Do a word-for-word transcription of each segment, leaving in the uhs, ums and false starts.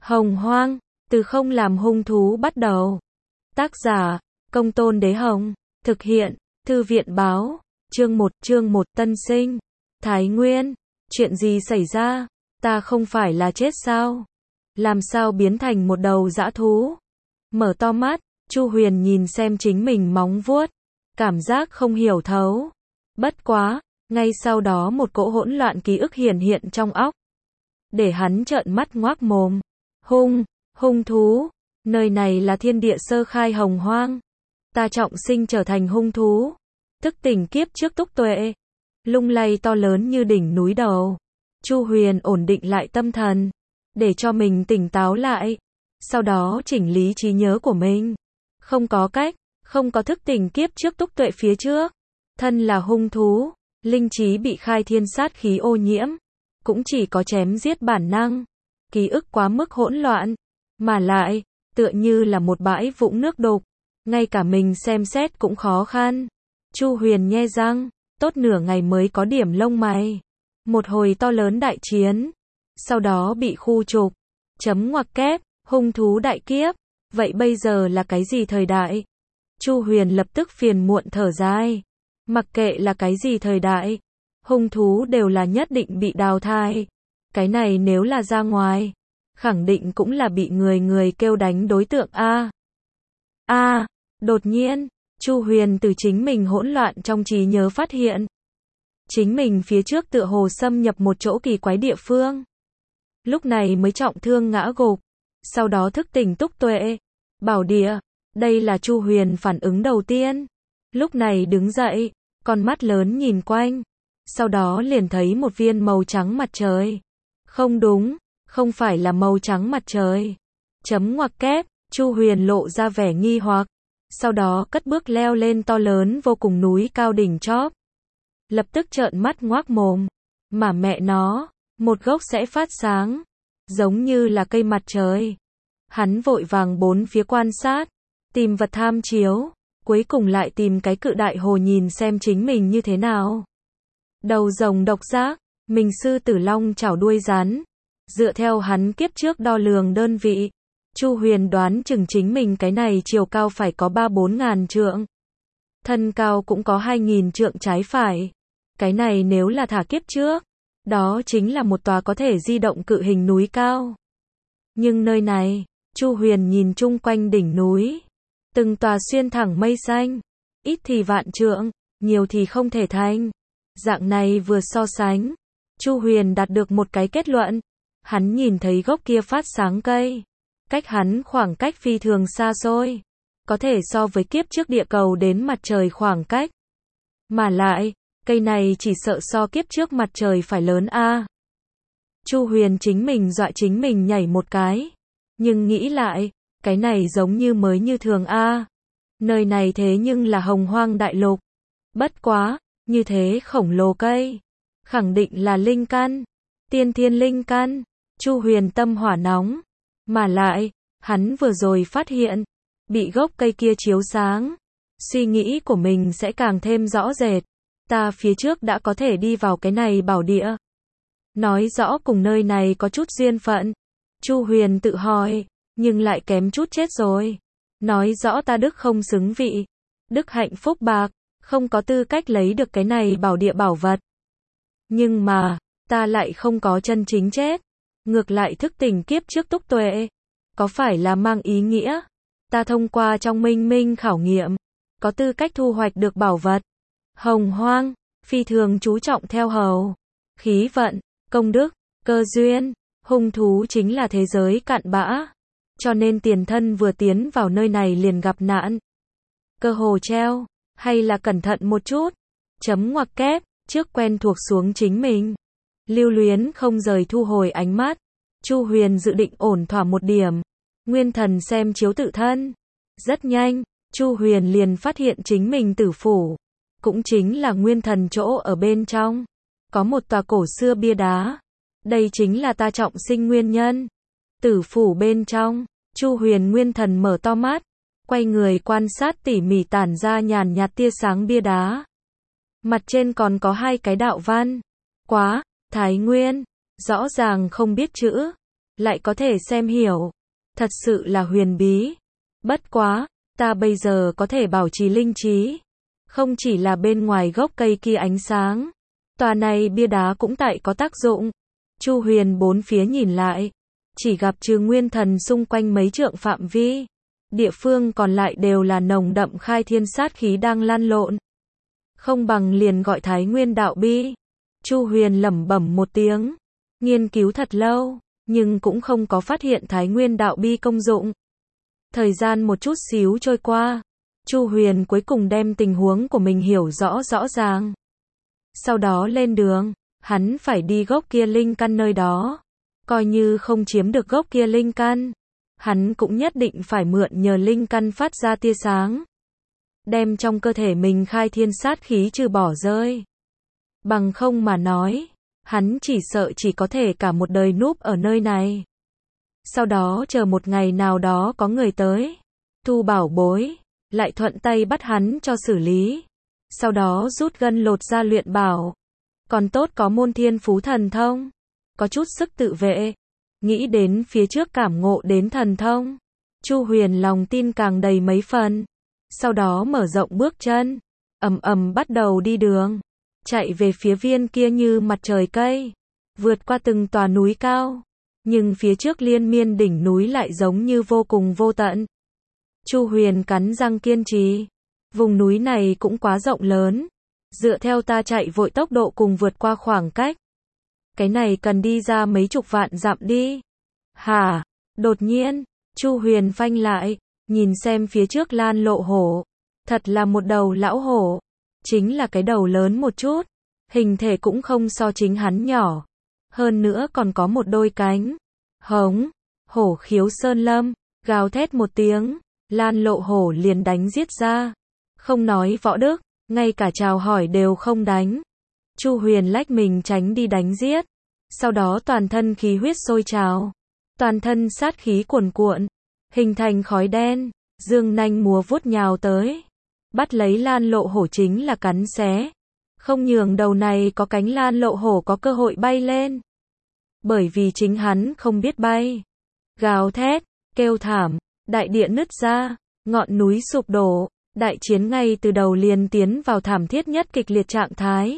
Hồng Hoang, từ không làm hung thú bắt đầu. Tác giả, Công Tôn Đế Hồng. Thực hiện, Thư viện Báo. Chương một, chương một Tân sinh. Thái Nguyên, chuyện gì xảy ra? Ta không phải là chết sao? Làm sao biến thành một đầu dã thú? Mở to mắt, Chu Huyền nhìn xem chính mình móng vuốt, cảm giác không hiểu thấu. Bất quá, ngay sau đó một cỗ hỗn loạn ký ức hiển hiện trong óc, để hắn trợn mắt ngoác mồm. Hung, hung thú, nơi này là thiên địa sơ khai hồng hoang. Ta trọng sinh trở thành hung thú, thức tỉnh kiếp trước túc tuệ, lung lay to lớn như đỉnh núi đầu. Chu Huyền ổn định lại tâm thần, để cho mình tỉnh táo lại, sau đó chỉnh lý trí nhớ của mình. Không có cách, không có thức tỉnh kiếp trước túc tuệ phía trước. Thân là hung thú, linh trí bị khai thiên sát khí ô nhiễm, cũng chỉ có chém giết bản năng. Ký ức quá mức hỗn loạn, mà lại, tựa như là một bãi vũng nước đục, ngay cả mình xem xét cũng khó khăn. Chu Huyền nhe răng, tốt nửa ngày mới có điểm lông mày. Một hồi to lớn đại chiến, sau đó bị khu trục, chấm ngoặc kép, hung thú đại kiếp, vậy bây giờ là cái gì thời đại? Chu Huyền lập tức phiền muộn thở dài, mặc kệ là cái gì thời đại, hung thú đều là nhất định bị đào thải. Cái này nếu là ra ngoài, khẳng định cũng là bị người người kêu đánh đối tượng a. A, đột nhiên, Chu Huyền từ chính mình hỗn loạn trong trí nhớ phát hiện, chính mình phía trước tựa hồ xâm nhập một chỗ kỳ quái địa phương. Lúc này mới trọng thương ngã gục, sau đó thức tỉnh túc tuệ. Bảo địa, đây là Chu Huyền phản ứng đầu tiên. Lúc này đứng dậy, con mắt lớn nhìn quanh, sau đó liền thấy một viên màu trắng mặt trời. Không đúng, không phải là màu trắng mặt trời. Chấm ngoặc kép, Chu Huyền lộ ra vẻ nghi hoặc, sau đó cất bước leo lên to lớn vô cùng núi cao đỉnh chóp. Lập tức trợn mắt ngoác mồm, mà mẹ nó, một gốc sẽ phát sáng, giống như là cây mặt trời. Hắn vội vàng bốn phía quan sát, tìm vật tham chiếu, cuối cùng lại tìm cái cự đại hồ nhìn xem chính mình như thế nào. Đầu rồng độc giác, mình sư tử long chảo đuôi rắn. Dựa theo hắn kiếp trước đo lường đơn vị, Chu Huyền đoán chừng chính mình cái này chiều cao phải có ba bốn ngàn trượng. Thân cao cũng có hai nghìn trượng trái phải. Cái này nếu là thả kiếp trước, đó chính là một tòa có thể di động cự hình núi cao. Nhưng nơi này, Chu Huyền nhìn chung quanh đỉnh núi, từng tòa xuyên thẳng mây xanh, ít thì vạn trượng, nhiều thì không thể thành. Dạng này vừa so sánh, Chu Huyền đạt được một cái kết luận. Hắn nhìn thấy gốc kia phát sáng cây, cách hắn khoảng cách phi thường xa xôi, có thể so với kiếp trước địa cầu đến mặt trời khoảng cách. Mà lại, cây này chỉ sợ so kiếp trước mặt trời phải lớn a. Chu Huyền chính mình dọa chính mình nhảy một cái, nhưng nghĩ lại, cái này giống như mới như thường a. Nơi này thế nhưng là hồng hoang đại lục. Bất quá, như thế khổng lồ cây, khẳng định là linh căn, tiên thiên linh căn. Chu Huyền tâm hỏa nóng, mà lại, hắn vừa rồi phát hiện, bị gốc cây kia chiếu sáng, suy nghĩ của mình sẽ càng thêm rõ rệt. Ta phía trước đã có thể đi vào cái này bảo địa, nói rõ cùng nơi này có chút duyên phận. Chu Huyền tự hỏi, nhưng lại kém chút chết rồi. Nói rõ ta đức không xứng vị, đức hạnh phúc bạc, không có tư cách lấy được cái này bảo địa bảo vật. Nhưng mà, ta lại không có chân chính chết, ngược lại thức tỉnh kiếp trước túc tuệ. Có phải là mang ý nghĩa, ta thông qua trong minh minh khảo nghiệm, có tư cách thu hoạch được bảo vật. Hồng hoang, phi thường chú trọng theo hầu, khí vận, công đức, cơ duyên. Hung thú chính là thế giới cặn bã, cho nên tiền thân vừa tiến vào nơi này liền gặp nạn. Cơ hồ treo, hay là cẩn thận một chút. Chấm ngoặc kép, trước quen thuộc xuống chính mình. Lưu luyến không rời thu hồi ánh mắt. Chu Huyền dự định ổn thỏa một điểm, nguyên thần xem chiếu tự thân. Rất nhanh, Chu Huyền liền phát hiện chính mình tử phủ, cũng chính là nguyên thần chỗ ở bên trong, có một tòa cổ xưa bia đá. Đây chính là ta trọng sinh nguyên nhân. Tử phủ bên trong, Chu Huyền nguyên thần mở to mắt, quay người quan sát tỉ mỉ tản ra nhàn nhạt tia sáng bia đá. Mặt trên còn có hai cái đạo văn. Quá, Thái Nguyên, rõ ràng không biết chữ. lại có thể xem hiểu. Thật sự là huyền bí. Bất quá, ta bây giờ có thể bảo trì linh trí. Không chỉ là bên ngoài gốc cây kia ánh sáng. Tòa này bia đá cũng tại có tác dụng. Chu Huyền bốn phía nhìn lại. Chỉ gặp trừ nguyên thần xung quanh mấy trượng phạm vi. Địa phương còn lại đều là nồng đậm khai thiên sát khí đang lan lộn. Không bằng liền gọi Thái Nguyên đạo bi. Chu Huyền lẩm bẩm một tiếng. Nghiên cứu thật lâu, nhưng cũng không có phát hiện Thái Nguyên đạo bi công dụng. Thời gian một chút xíu trôi qua. Chu Huyền cuối cùng đem tình huống của mình hiểu rõ rõ ràng. Sau đó lên đường, hắn phải đi gốc kia linh căn nơi đó. Coi như không chiếm được gốc kia linh căn, hắn cũng nhất định phải mượn nhờ linh căn phát ra tia sáng. Đem trong cơ thể mình khai thiên sát khí trừ bỏ rơi. Bằng không mà nói, hắn chỉ sợ chỉ có thể cả một đời núp ở nơi này. Sau đó chờ một ngày nào đó có người tới, thu bảo bối, lại thuận tay bắt hắn cho xử lý. Sau đó rút gân lột ra luyện bảo. Còn tốt có môn thiên phú thần thông, có chút sức tự vệ. Nghĩ đến phía trước cảm ngộ đến thần thông, Chu Huyền lòng tin càng đầy mấy phần. Sau đó mở rộng bước chân, ầm ầm bắt đầu đi đường, chạy về phía viên kia như mặt trời cây, vượt qua từng tòa núi cao, nhưng phía trước liên miên đỉnh núi lại giống như vô cùng vô tận. Chu Huyền cắn răng kiên trì, vùng núi này cũng quá rộng lớn, dựa theo ta chạy vội tốc độ cùng vượt qua khoảng cách, cái này cần đi ra mấy chục vạn dặm đi. Hả? Đột nhiên, Chu Huyền phanh lại, nhìn xem phía trước lan lộ hổ. Thật là một đầu lão hổ. Chính là cái đầu lớn một chút. Hình thể cũng không so chính hắn nhỏ. Hơn nữa còn có một đôi cánh. Hống, hổ khiếu sơn lâm, gào thét một tiếng. Lan lộ hổ liền đánh giết ra. Không nói võ đức, ngay cả chào hỏi đều không đánh. Chu Huyền lách mình tránh đi đánh giết. Sau đó toàn thân khí huyết sôi trào. Toàn thân sát khí cuồn cuộn, hình thành khói đen, dương nanh múa vuốt nhào tới. Bắt lấy lan lộ hổ chính là cắn xé. Không nhường đầu này có cánh lan lộ hổ có cơ hội bay lên. Bởi vì chính hắn không biết bay. Gào thét, kêu thảm, đại địa nứt ra, ngọn núi sụp đổ, đại chiến ngay từ đầu liền tiến vào thảm thiết nhất kịch liệt trạng thái.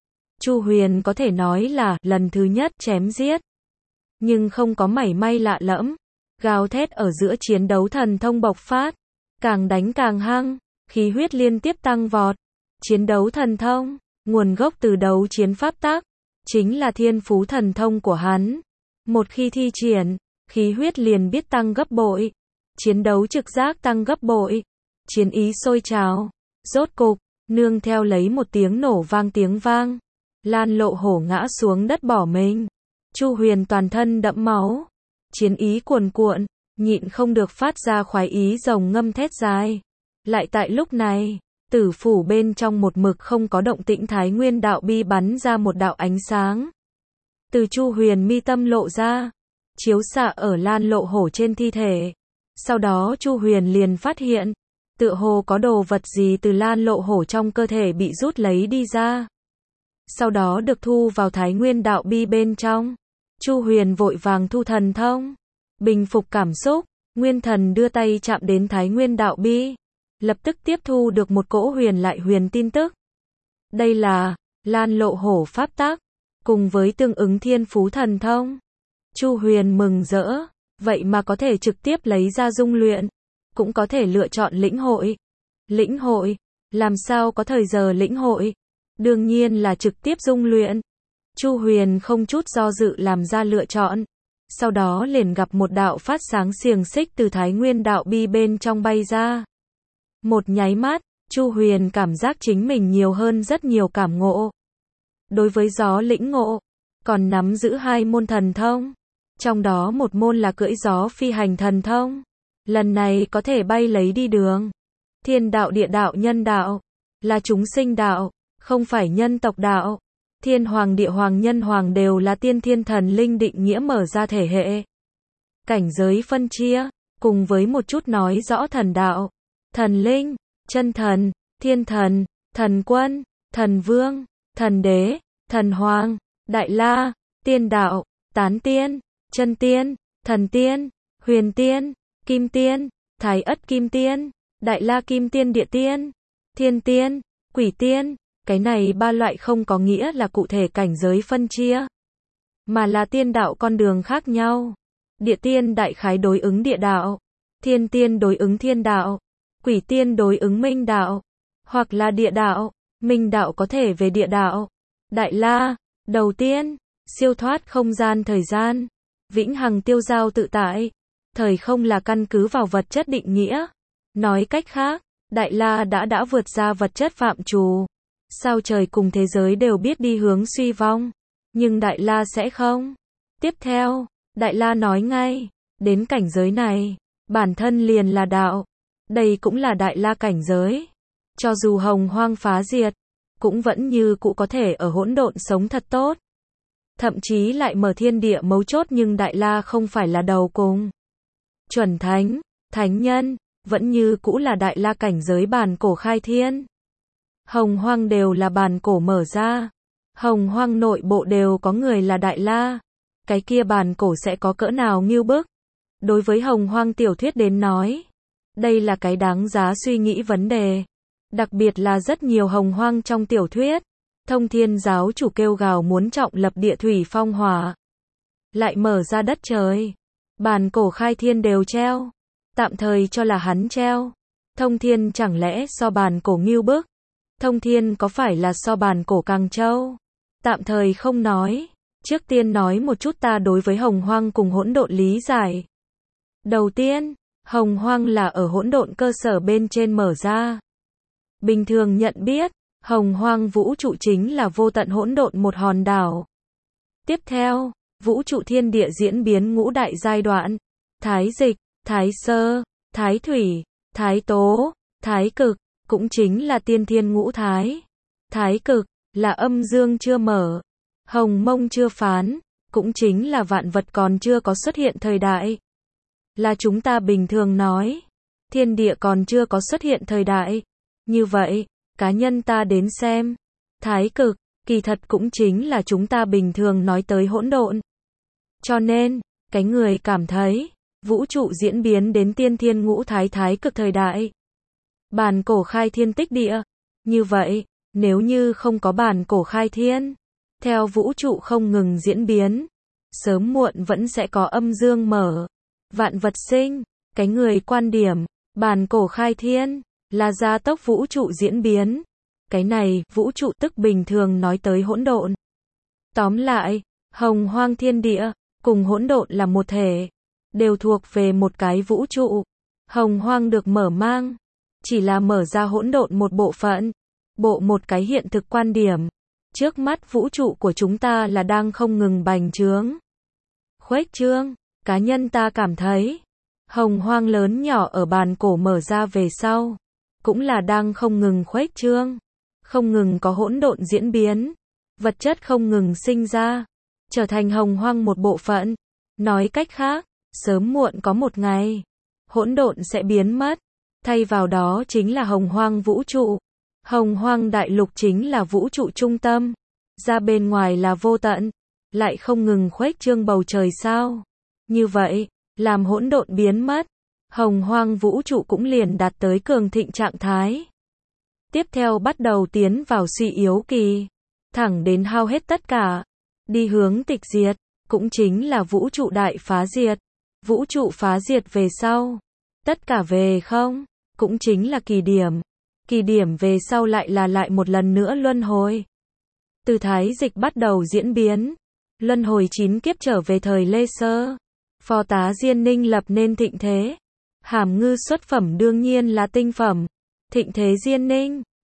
Chu Huyền có thể nói là lần thứ nhất chém giết. Nhưng không có mảy may lạ lẫm, gào thét ở giữa chiến đấu thần thông bộc phát, càng đánh càng hăng, khí huyết liên tiếp tăng vọt. Chiến đấu thần thông, nguồn gốc từ đấu chiến pháp tắc, chính là thiên phú thần thông của hắn. Một khi thi triển, khí huyết liền biết tăng gấp bội, chiến đấu trực giác tăng gấp bội, chiến ý sôi trào. Rốt cục, nương theo lấy một tiếng nổ vang tiếng vang, lan lộ hổ ngã xuống đất bỏ mình. Chu Huyền toàn thân đẫm máu, chiến ý cuồn cuộn, nhịn không được phát ra khoái ý rồng ngâm thét dài. Lại tại lúc này, tử phủ bên trong một mực không có động tĩnh Thái Nguyên đạo bi bắn ra một đạo ánh sáng. Từ Chu Huyền mi tâm lộ ra, chiếu xạ ở lan lộ hổ trên thi thể. Sau đó Chu Huyền liền phát hiện, tựa hồ có đồ vật gì từ lan lộ hổ trong cơ thể bị rút lấy đi ra. Sau đó được thu vào Thái Nguyên đạo bi bên trong. Chu Huyền vội vàng thu thần thông, bình phục cảm xúc, nguyên thần đưa tay chạm đến Thái Nguyên đạo bi, lập tức tiếp thu được một cỗ huyền lại huyền tin tức. Đây là lan lộ hổ pháp tắc, cùng với tương ứng thiên phú thần thông. Chu Huyền mừng rỡ, vậy mà có thể trực tiếp lấy ra dung luyện, cũng có thể lựa chọn lĩnh hội. Lĩnh hội, làm sao có thời giờ lĩnh hội? Đương nhiên là trực tiếp dung luyện. Chu Huyền không chút do dự làm ra lựa chọn. Sau đó liền gặp một đạo phát sáng xiềng xích từ Thái Nguyên đạo bi bên trong bay ra. Một nháy mắt, Chu Huyền cảm giác chính mình nhiều hơn rất nhiều cảm ngộ. Đối với gió lĩnh ngộ, còn nắm giữ hai môn thần thông. Trong đó một môn là cưỡi gió phi hành thần thông. Lần này có thể bay lấy đi đường. Thiên đạo, địa đạo, nhân đạo, là chúng sinh đạo, không phải nhân tộc đạo. Thiên hoàng, địa hoàng, nhân hoàng đều là tiên thiên thần linh định nghĩa mở ra thể hệ. Cảnh giới phân chia, cùng với một chút nói rõ thần đạo, thần linh, chân thần, thiên thần, thần quân, thần vương, thần đế, thần hoàng, đại la, tiên đạo, tán tiên, chân tiên, Thần tiên, Huyền tiên, Kim tiên, Thái Ất Kim tiên, Đại La Kim tiên Địa tiên, Thiên tiên, Quỷ tiên. Cái này ba loại không có nghĩa là cụ thể cảnh giới phân chia, mà là tiên đạo con đường khác nhau. Địa tiên đại khái đối ứng địa đạo, thiên tiên đối ứng thiên đạo, quỷ tiên đối ứng minh đạo, hoặc là địa đạo, minh đạo có thể về địa đạo. Đại La, đầu tiên, siêu thoát không gian thời gian, vĩnh hằng tiêu giao tự tại. Thời không là căn cứ vào vật chất định nghĩa. Nói cách khác, Đại La đã đã vượt ra vật chất phạm trù. Sao trời cùng thế giới đều biết đi hướng suy vong, nhưng Đại La sẽ không. Tiếp theo, Đại La nói ngay, đến cảnh giới này, bản thân liền là đạo. Đây cũng là Đại La cảnh giới. Cho dù hồng hoang phá diệt, cũng vẫn như cũ có thể ở hỗn độn sống thật tốt. Thậm chí lại mở thiên địa mấu chốt, nhưng Đại La không phải là đầu cùng. Chuẩn thánh, thánh nhân, vẫn như cũ là Đại La cảnh giới bản cổ khai thiên. Hồng hoang đều là bản cổ mở ra. Hồng hoang nội bộ đều có người là Đại La. Cái kia bản cổ sẽ có cỡ nào ngưu bức? Đối với hồng hoang tiểu thuyết đến nói, đây là cái đáng giá suy nghĩ vấn đề. Đặc biệt là rất nhiều hồng hoang trong tiểu thuyết, Thông Thiên giáo chủ kêu gào muốn trọng lập địa thủy phong hỏa, lại mở ra đất trời. Bản cổ khai thiên đều treo, tạm thời cho là hắn treo. Thông Thiên chẳng lẽ so bản cổ ngưu bức? Thông Thiên có phải là so bản cổ càng trâu? Tạm thời không nói. Trước tiên nói một chút ta đối với hồng hoang cùng hỗn độn lý giải. Đầu tiên, hồng hoang là ở hỗn độn cơ sở bên trên mở ra. Bình thường nhận biết, hồng hoang vũ trụ chính là vô tận hỗn độn một hòn đảo. Tiếp theo, vũ trụ thiên địa diễn biến ngũ đại giai đoạn. Thái dịch, thái sơ, thái thủy, thái tố, thái cực, cũng chính là tiên thiên ngũ thái. Thái cực, là âm dương chưa mở, hồng mông chưa phán, cũng chính là vạn vật còn chưa có xuất hiện thời đại. Là chúng ta bình thường nói, thiên địa còn chưa có xuất hiện thời đại. Như vậy, cá nhân ta đến xem, thái cực, kỳ thật cũng chính là chúng ta bình thường nói tới hỗn độn. Cho nên, cái người cảm thấy, vũ trụ diễn biến đến tiên thiên ngũ thái thái cực thời đại. Bản cổ khai thiên tích địa. Như vậy, nếu như không có bản cổ khai thiên, theo vũ trụ không ngừng diễn biến, sớm muộn vẫn sẽ có âm dương mở, vạn vật sinh. Cái người quan điểm, bản cổ khai thiên, là gia tốc vũ trụ diễn biến. Cái này, vũ trụ tức bình thường nói tới hỗn độn. Tóm lại, hồng hoang thiên địa, cùng hỗn độn là một thể, đều thuộc về một cái vũ trụ. Hồng hoang được mở mang, chỉ là mở ra hỗn độn một bộ phận, bộ một cái hiện thực quan điểm. Trước mắt vũ trụ của chúng ta là đang không ngừng bành trướng, khuếch trương. Cá nhân ta cảm thấy, hồng hoang lớn nhỏ ở bản cổ mở ra về sau, cũng là đang không ngừng khuếch trương, không ngừng có hỗn độn diễn biến, vật chất không ngừng sinh ra, trở thành hồng hoang một bộ phận. Nói cách khác, sớm muộn có một ngày, hỗn độn sẽ biến mất, thay vào đó chính là hồng hoang vũ trụ. Hồng hoang đại lục chính là vũ trụ trung tâm, ra bên ngoài là vô tận, lại không ngừng khuếch trương bầu trời sao. Như vậy, làm hỗn độn biến mất, hồng hoang vũ trụ cũng liền đạt tới cường thịnh trạng thái. Tiếp theo bắt đầu tiến vào suy yếu kỳ, thẳng đến hao hết tất cả, đi hướng tịch diệt, cũng chính là vũ trụ đại phá diệt. Vũ trụ phá diệt về sau, tất cả về không, cũng chính là kỳ điểm. Kỳ điểm về sau lại là lại một lần nữa luân hồi. Từ thái dịch bắt đầu diễn biến, luân hồi chín kiếp trở về thời Lê Sơ. Phò tá Diên Ninh lập nên thịnh thế. Hàm ngư xuất phẩm đương nhiên là tinh phẩm. Thịnh thế Diên Ninh,